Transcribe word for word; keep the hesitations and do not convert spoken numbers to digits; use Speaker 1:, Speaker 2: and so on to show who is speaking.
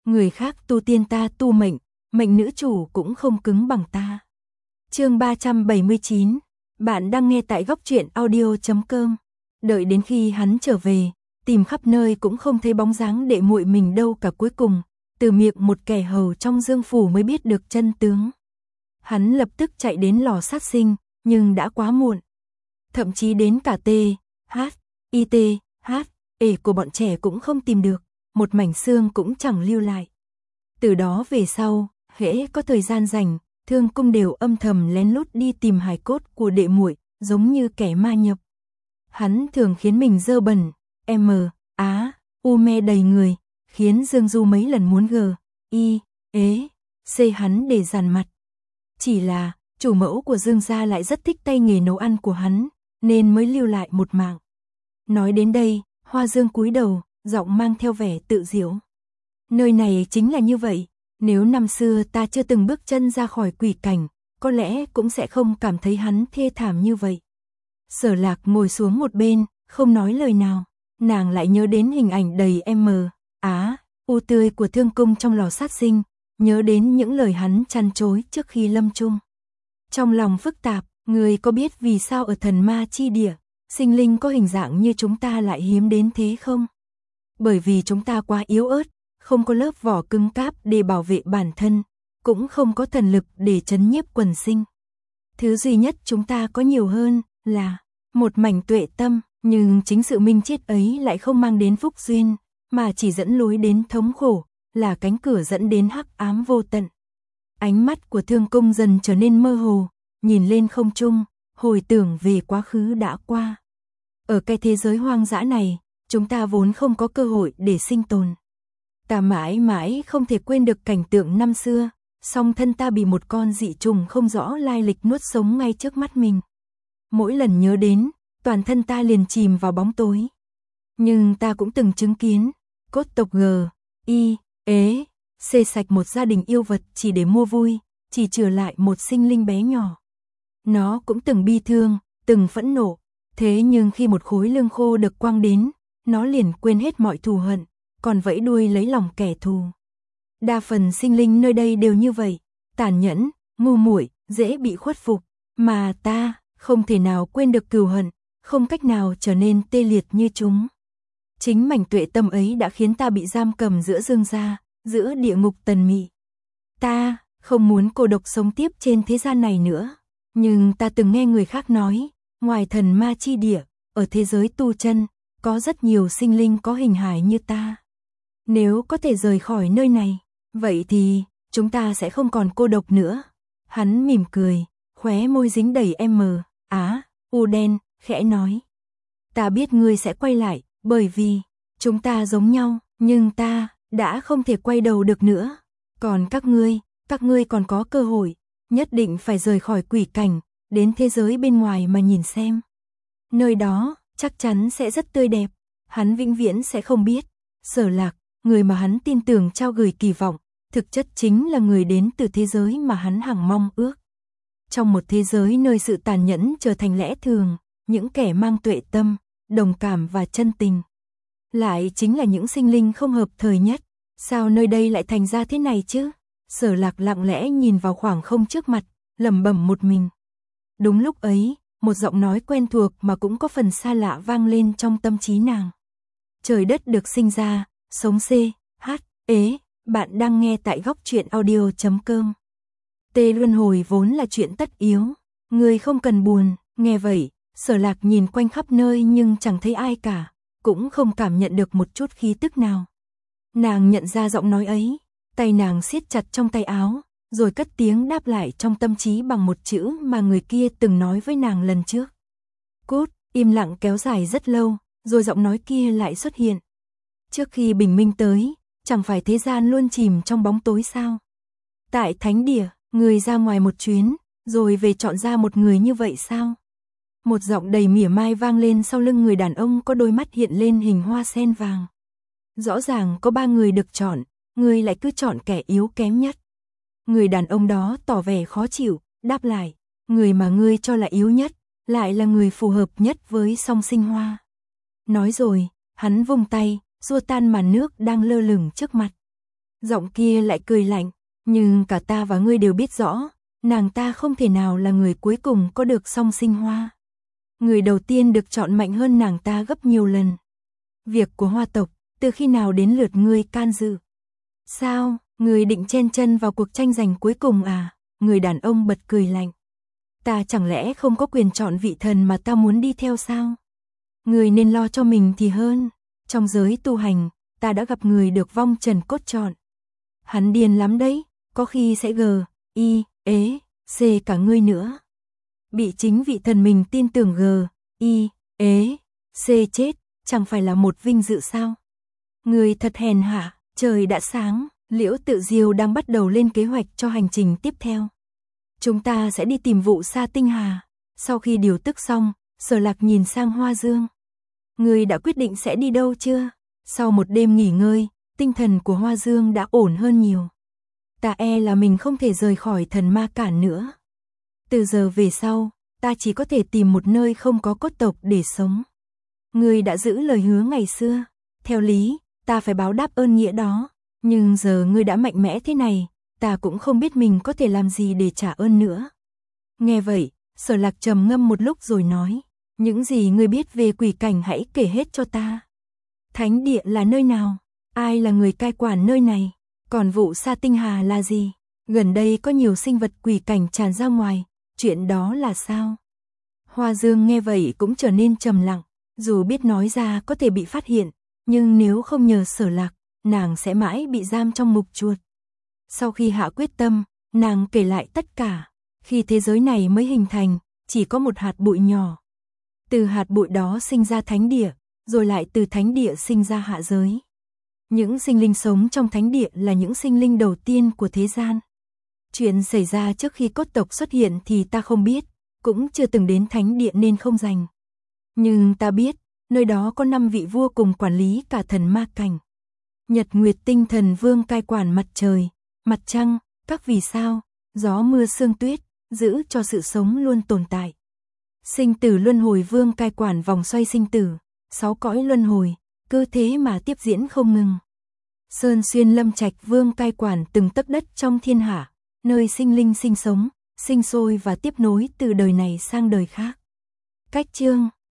Speaker 1: người khác tu tiên ta tu mệnh, mệnh nữ chủ cũng không cứng bằng ta. Chương ba trăm bảy mươi chín, bạn đang nghe tại góc truyện audio chấm com. Đợi đến khi hắn trở về, tìm khắp nơi cũng không thấy bóng dáng đệ muội mình đâu cả, cuối cùng, từ miệng một kẻ hầu trong Dương phủ mới biết được chân tướng. Hắn lập tức chạy đến lò sát sinh, nhưng đã quá muộn. Thậm chí đến cả T, H, I T, H, E của bọn trẻ cũng không tìm được, một mảnh xương cũng chẳng lưu lại. Từ đó về sau, hễ có thời gian rảnh, Thương Cung đều âm thầm lén lút đi tìm hài cốt của đệ muội, giống như kẻ ma nhập. Hắn thường khiến mình dơ bẩn, M, Á, U me đầy người, khiến Dương Du mấy lần muốn G, I, ế, C hắn để dàn mặt. Chỉ là, chủ mẫu của Dương gia lại rất thích tay nghề nấu ăn của hắn, nên mới lưu lại một mạng. Nói đến đây, Hoa Dương cúi đầu, giọng mang theo vẻ tự giễu. Nơi này chính là như vậy, nếu năm xưa ta chưa từng bước chân ra khỏi quỷ cảnh, có lẽ cũng sẽ không cảm thấy hắn thê thảm như vậy. Sở Lạc ngồi xuống một bên, không nói lời nào, nàng lại nhớ đến hình ảnh đầy M, Á, U tươi của Thương Cung trong lò sát sinh, nhớ đến những lời hắn chăn chối trước khi lâm chung. Trong lòng phức tạp, người có biết vì sao ở thần ma chi địa, sinh linh có hình dạng như chúng ta lại hiếm đến thế không? Bởi vì chúng ta quá yếu ớt, không có lớp vỏ cứng cáp để bảo vệ bản thân, cũng không có thần lực để trấn nhiếp quần sinh. Thứ duy nhất chúng ta có nhiều hơn là một mảnh tuệ tâm, nhưng chính sự minh chết ấy lại không mang đến phúc duyên, mà chỉ dẫn lối đến thống khổ, là cánh cửa dẫn đến hắc ám vô tận. Ánh mắt của Thương Cung dần trở nên mơ hồ, nhìn lên không trung, hồi tưởng về quá khứ đã qua. Ở cái thế giới hoang dã này, chúng ta vốn không có cơ hội để sinh tồn. Ta mãi mãi không thể quên được cảnh tượng năm xưa, song thân ta bị một con dị trùng không rõ lai lịch nuốt sống ngay trước mắt mình. Mỗi lần nhớ đến, toàn thân ta liền chìm vào bóng tối. Nhưng ta cũng từng chứng kiến, cốt tộc G, I, ế, xê sạch một gia đình yêu vật chỉ để mua vui, chỉ trừ lại một sinh linh bé nhỏ. Nó cũng từng bi thương, từng phẫn nộ, thế nhưng khi một khối lương khô được quăng đến, nó liền quên hết mọi thù hận, còn vẫy đuôi lấy lòng kẻ thù. Đa phần sinh linh nơi đây đều như vậy, tàn nhẫn, ngu muội, dễ bị khuất phục, mà ta không thể nào quên được cừu hận, không cách nào trở nên tê liệt như chúng. Chính mảnh tuệ tâm ấy đã khiến ta bị giam cầm giữa Dương gia, giữa địa ngục tần mị. Ta không muốn cô độc sống tiếp trên thế gian này nữa, nhưng ta từng nghe người khác nói, ngoài thần ma chi địa, ở thế giới tu chân, có rất nhiều sinh linh có hình hài như ta. Nếu có thể rời khỏi nơi này, vậy thì chúng ta sẽ không còn cô độc nữa. Hắn mỉm cười, khóe môi dính đầy M, Á, U đen, khẽ nói. Ta biết ngươi sẽ quay lại, bởi vì chúng ta giống nhau, nhưng ta đã không thể quay đầu được nữa. Còn các ngươi, các ngươi còn có cơ hội, nhất định phải rời khỏi quỷ cảnh, đến thế giới bên ngoài mà nhìn xem. Nơi đó chắc chắn sẽ rất tươi đẹp, hắn vĩnh viễn sẽ không biết. Sở Lạc, người mà hắn tin tưởng trao gửi kỳ vọng, thực chất chính là người đến từ thế giới mà hắn hằng mong ước. Trong một thế giới nơi sự tàn nhẫn trở thành lẽ thường, những kẻ mang tuệ tâm, đồng cảm và chân tình, lại chính là những sinh linh không hợp thời nhất. Sao nơi đây lại thành ra thế này chứ? Sở Lạc lặng lẽ nhìn vào khoảng không trước mặt, lẩm bẩm một mình. Đúng lúc ấy, một giọng nói quen thuộc mà cũng có phần xa lạ vang lên trong tâm trí nàng. Trời đất được sinh ra, sống C, H, ế, bạn đang nghe tại góc truyện audio chấm com. Tê luân hồi vốn là chuyện tất yếu, người không cần buồn. Nghe vậy, Sở Lạc nhìn quanh khắp nơi nhưng chẳng thấy ai cả, cũng không cảm nhận được một chút khí tức nào. Nàng nhận ra giọng nói ấy, tay nàng siết chặt trong tay áo, rồi cất tiếng đáp lại trong tâm trí bằng một chữ mà người kia từng nói với nàng lần trước. Cút. Im lặng kéo dài rất lâu, rồi giọng nói kia lại xuất hiện. Trước khi bình minh tới, chẳng phải thế gian luôn chìm trong bóng tối sao? Tại thánh địa, người ra ngoài một chuyến, rồi về chọn ra một người như vậy sao? Một giọng đầy mỉa mai vang lên sau lưng người đàn ông có đôi mắt hiện lên hình hoa sen vàng. Rõ ràng có ba người được chọn, ngươi lại cứ chọn kẻ yếu kém nhất. Người đàn ông đó tỏ vẻ khó chịu, đáp lại, người mà ngươi cho là yếu nhất, lại là người phù hợp nhất với Song Sinh Hoa. Nói rồi, hắn vung tay, xua tan màn nước đang lơ lửng trước mặt. Giọng kia lại cười lạnh, nhưng cả ta và ngươi đều biết rõ, nàng ta không thể nào là người cuối cùng có được song sinh hoa. Người đầu tiên được chọn mạnh hơn nàng ta gấp nhiều lần. Việc của Hoa tộc, từ khi nào đến lượt ngươi can dự? Sao, ngươi định chen chân vào cuộc tranh giành cuối cùng à? Người đàn ông bật cười lạnh. Ta chẳng lẽ không có quyền chọn vị thần mà ta muốn đi theo sao? Ngươi nên lo cho mình thì hơn. Trong giới tu hành, ta đã gặp người được vong trần cốt chọn. Hắn điên lắm đấy, có khi sẽ gờ, y, ế, c cả ngươi nữa. Bị chính vị thần mình tin tưởng gờ, y, ế, c chết, chẳng phải là một vinh dự sao? Ngươi thật hèn hạ, trời đã sáng, Liễu Tự Diêu đang bắt đầu lên kế hoạch cho hành trình tiếp theo. Chúng ta sẽ đi tìm vụ Sa Tinh Hà. Sau khi điều tức xong, Sở Lạc nhìn sang Hoa Dương. Ngươi đã quyết định sẽ đi đâu chưa? Sau một đêm nghỉ ngơi, tinh thần của Hoa Dương đã ổn hơn nhiều. Ta e là mình không thể rời khỏi thần ma cản nữa. Từ giờ về sau, ta chỉ có thể tìm một nơi không có cốt tộc để sống. Ngươi đã giữ lời hứa ngày xưa. Theo lý, ta phải báo đáp ơn nghĩa đó. Nhưng giờ ngươi đã mạnh mẽ thế này, ta cũng không biết mình có thể làm gì để trả ơn nữa. Nghe vậy, Sở Lạc trầm ngâm một lúc rồi nói. Những gì ngươi biết về quỷ cảnh hãy kể hết cho ta. Thánh địa là nơi nào? Ai là người cai quản nơi này? Còn vụ Sa Tinh Hà là gì? Gần đây có nhiều sinh vật quỷ cảnh tràn ra ngoài, chuyện đó là sao? Hoa Dương nghe vậy cũng trở nên trầm lặng, dù biết nói ra có thể bị phát hiện, nhưng nếu không nhờ Sở Lạc, nàng sẽ mãi bị giam trong mục chuột. Sau khi hạ quyết tâm, nàng kể lại tất cả, khi thế giới này mới hình thành, chỉ có một hạt bụi nhỏ. Từ hạt bụi đó sinh ra thánh địa, rồi lại từ thánh địa sinh ra hạ giới. Những sinh linh sống trong thánh địa là những sinh linh đầu tiên của thế gian. Chuyện xảy ra trước khi cốt tộc xuất hiện thì ta không biết, cũng chưa từng đến thánh địa nên không rành. Nhưng ta biết, nơi đó có năm vị vua cùng quản lý cả thần ma cảnh. Nhật Nguyệt Tinh Thần Vương cai quản mặt trời, mặt trăng, các vì sao, gió mưa sương tuyết, giữ cho sự sống luôn tồn tại. Sinh tử luân hồi vương cai quản vòng xoay sinh tử, sáu cõi luân hồi, cơ thế mà tiếp diễn không ngừng. Sơn Xuyên Lâm Trạch vương cai quản từng tấc đất trong thiên hạ, nơi sinh linh sinh sống, sinh sôi và tiếp nối từ đời này sang đời khác. Cách chương